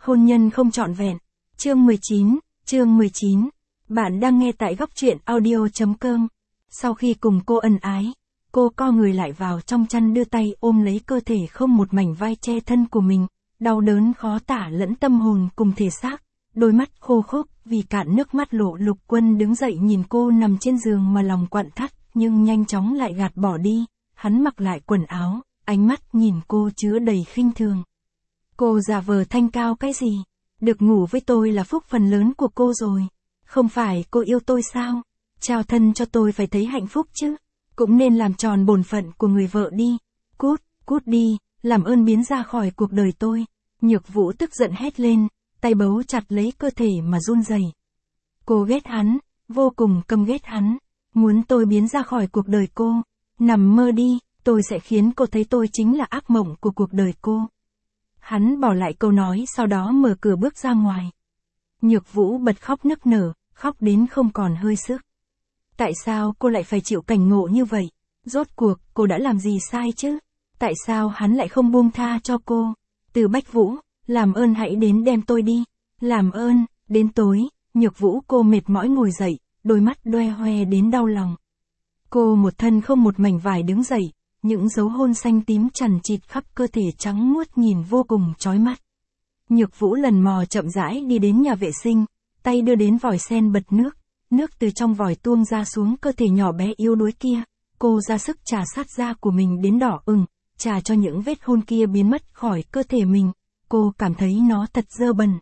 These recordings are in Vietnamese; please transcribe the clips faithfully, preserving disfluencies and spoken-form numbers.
Hôn nhân không trọn vẹn. Chương mười chín, chương mười chín. Bạn đang nghe tại góc truyện audio.com. Sau khi cùng cô ân ái, cô co người lại vào trong chăn đưa tay ôm lấy cơ thể không một mảnh vai che thân của mình, đau đớn khó tả lẫn tâm hồn cùng thể xác, đôi mắt khô khốc vì cạn nước mắt lộ. Lục Quân đứng dậy nhìn cô nằm trên giường mà lòng quặn thắt, nhưng nhanh chóng lại gạt bỏ đi, hắn mặc lại quần áo, ánh mắt nhìn cô chứa đầy khinh thường. Cô giả vờ thanh cao cái gì? Được ngủ với tôi là phúc phần lớn của cô rồi. Không phải cô yêu tôi sao? Trao thân cho tôi phải thấy hạnh phúc chứ. Cũng nên làm tròn bổn phận của người vợ đi. Cút, cút đi, làm ơn biến ra khỏi cuộc đời tôi. Nhược Vũ tức giận hét lên, tay bấu chặt lấy cơ thể mà run rẩy. Cô ghét hắn, vô cùng căm ghét hắn. Muốn tôi biến ra khỏi cuộc đời cô. Nằm mơ đi, tôi sẽ khiến cô thấy tôi chính là ác mộng của cuộc đời cô. Hắn bỏ lại câu nói sau đó mở cửa bước ra ngoài. Nhược Vũ bật khóc nức nở, khóc đến không còn hơi sức. Tại sao cô lại phải chịu cảnh ngộ như vậy? Rốt cuộc cô đã làm gì sai chứ? Tại sao hắn lại không buông tha cho cô? Từ Bách Vũ, làm ơn hãy đến đem tôi đi. Làm ơn, đến tối. Nhược Vũ cô mệt mỏi ngồi dậy, đôi mắt đoe hoe đến đau lòng. Cô một thân không một mảnh vải đứng dậy, những dấu hôn xanh tím chằng chịt khắp cơ thể trắng muốt nhìn vô cùng chói mắt. Nhược Vũ lần mò chậm rãi đi đến nhà vệ sinh, tay đưa đến vòi sen bật nước, nước từ trong vòi tuông ra xuống cơ thể nhỏ bé yếu đuối kia, cô ra sức chà sát da của mình đến đỏ ửng, chà cho những vết hôn kia biến mất khỏi cơ thể mình, cô cảm thấy nó thật dơ bẩn.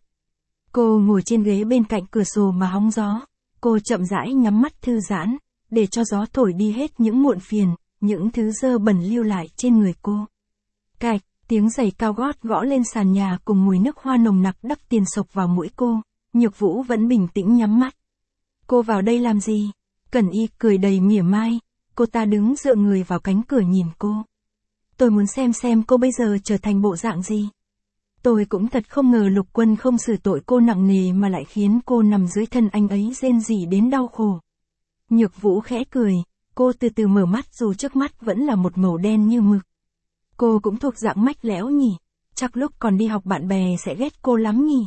Cô ngồi trên ghế bên cạnh cửa sổ mà hóng gió, cô chậm rãi nhắm mắt thư giãn, để cho gió thổi đi hết những muộn phiền, những thứ dơ bẩn lưu lại trên người cô. Cạch, tiếng giày cao gót gõ lên sàn nhà cùng mùi nước hoa nồng nặc đắp tiền sộc vào mũi cô, Nhược Vũ vẫn bình tĩnh nhắm mắt. Cô vào đây làm gì? Cẩn Y cười đầy mỉa mai, cô ta đứng dựa người vào cánh cửa nhìn cô. Tôi muốn xem xem cô bây giờ trở thành bộ dạng gì. Tôi cũng thật không ngờ Lục Quân không xử tội cô nặng nề mà lại khiến cô nằm dưới thân anh ấy rên rỉ đến đau khổ. Nhược Vũ khẽ cười, cô từ từ mở mắt dù trước mắt vẫn là một màu đen như mực. Cô cũng thuộc dạng mách lẻo nhỉ, chắc lúc còn đi học bạn bè sẽ ghét cô lắm nhỉ.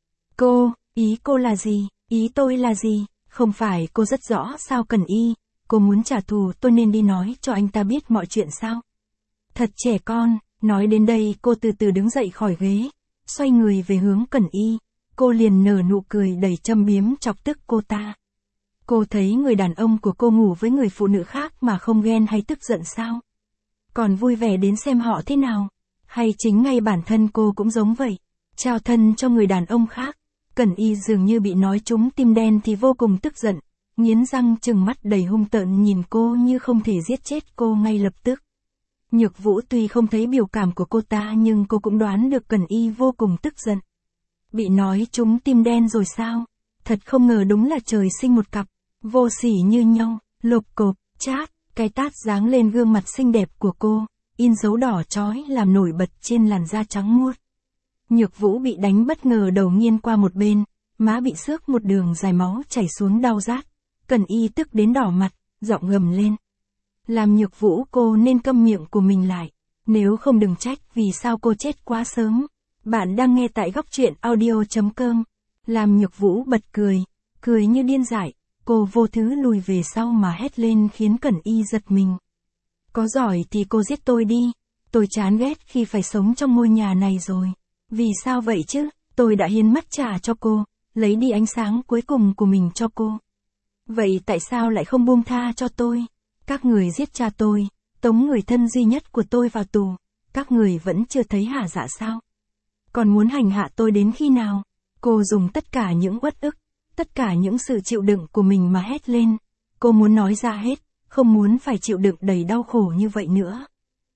Cô, ý cô là gì, ý tôi là gì, không phải cô rất rõ sao Cẩn Y, cô muốn trả thù tôi nên đi nói cho anh ta biết mọi chuyện sao. Thật trẻ con, nói đến đây cô từ từ đứng dậy khỏi ghế, xoay người về hướng Cẩn Y, cô liền nở nụ cười đầy châm biếm chọc tức cô ta. Cô thấy người đàn ông của cô ngủ với người phụ nữ khác mà không ghen hay tức giận sao? Còn vui vẻ đến xem họ thế nào? Hay chính ngay bản thân cô cũng giống vậy? Trao thân cho người đàn ông khác? Cẩn Y dường như bị nói trúng tim đen thì vô cùng tức giận, nghiến răng trừng mắt đầy hung tợn nhìn cô như không thể giết chết cô ngay lập tức. Nhược Vũ tuy không thấy biểu cảm của cô ta nhưng cô cũng đoán được Cẩn Y vô cùng tức giận. Bị nói trúng tim đen rồi sao? Thật không ngờ đúng là trời sinh một cặp, vô sỉ như nhau, lộp cộp, chát, cái tát giáng lên gương mặt xinh đẹp của cô, in dấu đỏ chói làm nổi bật trên làn da trắng muốt. Nhược Vũ bị đánh bất ngờ đầu nghiêng qua một bên, má bị xước một đường dài máu chảy xuống đau rát. Cẩn Y tức đến đỏ mặt, giọng gầm lên. Làm Nhược Vũ cô nên câm miệng của mình lại, nếu không đừng trách vì sao cô chết quá sớm. Bạn đang nghe tại góc truyện audio.com. Làm Nhược Vũ bật cười, cười như điên dại, cô vô thứ lùi về sau mà hét lên khiến Cẩn Y giật mình. Có giỏi thì cô giết tôi đi, tôi chán ghét khi phải sống trong ngôi nhà này rồi. Vì sao vậy chứ, tôi đã hiến mắt trả cho cô, lấy đi ánh sáng cuối cùng của mình cho cô. Vậy tại sao lại không buông tha cho tôi? Các người giết cha tôi, tống người thân duy nhất của tôi vào tù, các người vẫn chưa thấy hả dạ sao? Còn muốn hành hạ tôi đến khi nào? Cô dùng tất cả những uất ức, tất cả những sự chịu đựng của mình mà hét lên. Cô muốn nói ra hết, không muốn phải chịu đựng đầy đau khổ như vậy nữa.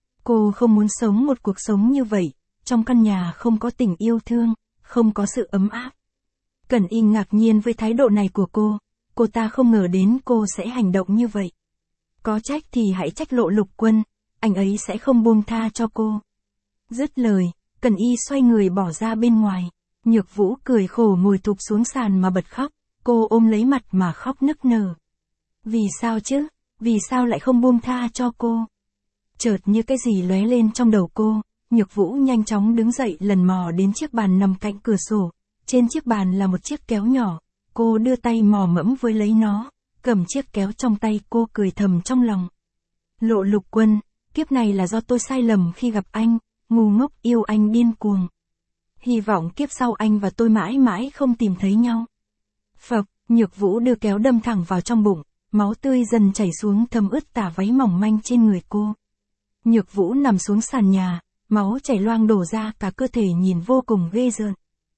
Cô không muốn sống một cuộc sống như vậy, trong căn nhà không có tình yêu thương, không có sự ấm áp. Cẩn Y ngạc nhiên với thái độ này của cô, cô ta không ngờ đến cô sẽ hành động như vậy. Có trách thì hãy trách Lộ Lục Quân, anh ấy sẽ không buông tha cho cô. Dứt lời, Cẩn Y xoay người bỏ ra bên ngoài. Nhược Vũ cười khổ ngồi thụp xuống sàn mà bật khóc, cô ôm lấy mặt mà khóc nức nở. Vì sao chứ, vì sao lại không buông tha cho cô? Chợt như cái gì lóe lên trong đầu cô, Nhược Vũ nhanh chóng đứng dậy lần mò đến chiếc bàn nằm cạnh cửa sổ. Trên chiếc bàn là một chiếc kéo nhỏ, cô đưa tay mò mẫm với lấy nó, cầm chiếc kéo trong tay cô cười thầm trong lòng. Lộ Lục Quân, kiếp này là do tôi sai lầm khi gặp anh, ngu ngốc yêu anh điên cuồng. Hy vọng kiếp sau anh và tôi mãi mãi không tìm thấy nhau. Phập, Nhược Vũ đưa kéo đâm thẳng vào trong bụng, máu tươi dần chảy xuống thấm ướt tà váy mỏng manh trên người cô. Nhược Vũ nằm xuống sàn nhà, máu chảy loang đổ ra cả cơ thể nhìn vô cùng ghê rợn.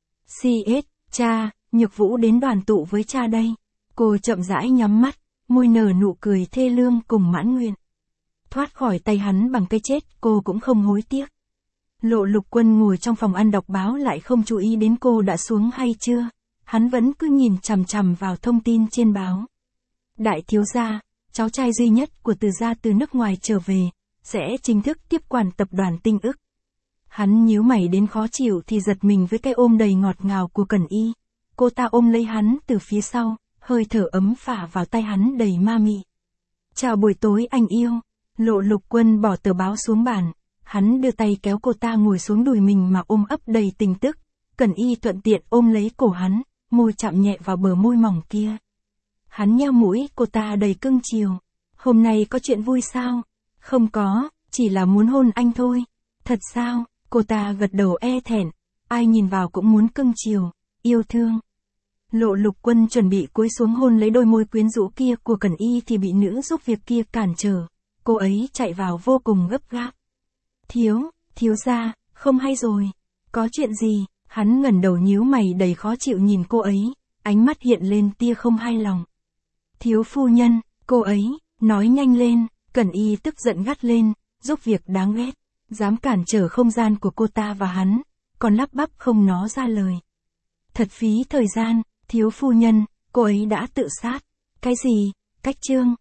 xê ét, cha, Nhược Vũ đến đoàn tụ với cha đây. Cô chậm rãi nhắm mắt, môi nở nụ cười thê lương cùng mãn nguyện. Thoát khỏi tay hắn bằng cái chết cô cũng không hối tiếc. Lộ Lục Quân ngồi trong phòng ăn đọc báo lại không chú ý đến cô đã xuống hay chưa. Hắn vẫn cứ nhìn chằm chằm vào thông tin trên báo. Đại thiếu gia, cháu trai duy nhất của Từ gia từ nước ngoài trở về, sẽ chính thức tiếp quản tập đoàn Tinh Ức. Hắn nhíu mày đến khó chịu thì giật mình với cái ôm đầy ngọt ngào của Cẩn Y. Cô ta ôm lấy hắn từ phía sau, hơi thở ấm phả vào tay hắn đầy ma mị. Chào buổi tối anh yêu. Lộ Lục Quân bỏ tờ báo xuống bàn. Hắn đưa tay kéo cô ta ngồi xuống đùi mình mà ôm ấp đầy tình tức. Cẩn Y thuận tiện ôm lấy cổ hắn, môi chạm nhẹ vào bờ môi mỏng kia. Hắn nheo mũi cô ta đầy cưng chiều. Hôm nay có chuyện vui sao? Không có, chỉ là muốn hôn anh thôi. Thật sao? Cô ta gật đầu e thẹn. Ai nhìn vào cũng muốn cưng chiều, yêu thương. Lộ Lục Quân chuẩn bị cúi xuống hôn lấy đôi môi quyến rũ kia của Cẩn Y thì bị nữ giúp việc kia cản trở. Cô ấy chạy vào vô cùng gấp gáp. Thiếu, thiếu gia, không hay rồi. Có chuyện gì? Hắn ngẩng đầu nhíu mày đầy khó chịu nhìn cô ấy, ánh mắt hiện lên tia không hài lòng. Thiếu phu nhân, cô ấy, nói nhanh lên. Cẩn Y tức giận gắt lên, giúp việc đáng ghét, dám cản trở không gian của cô ta và hắn, còn lắp bắp không nói ra lời. Thật phí thời gian, thiếu phu nhân, cô ấy đã tự sát. Cái gì? Cách chương,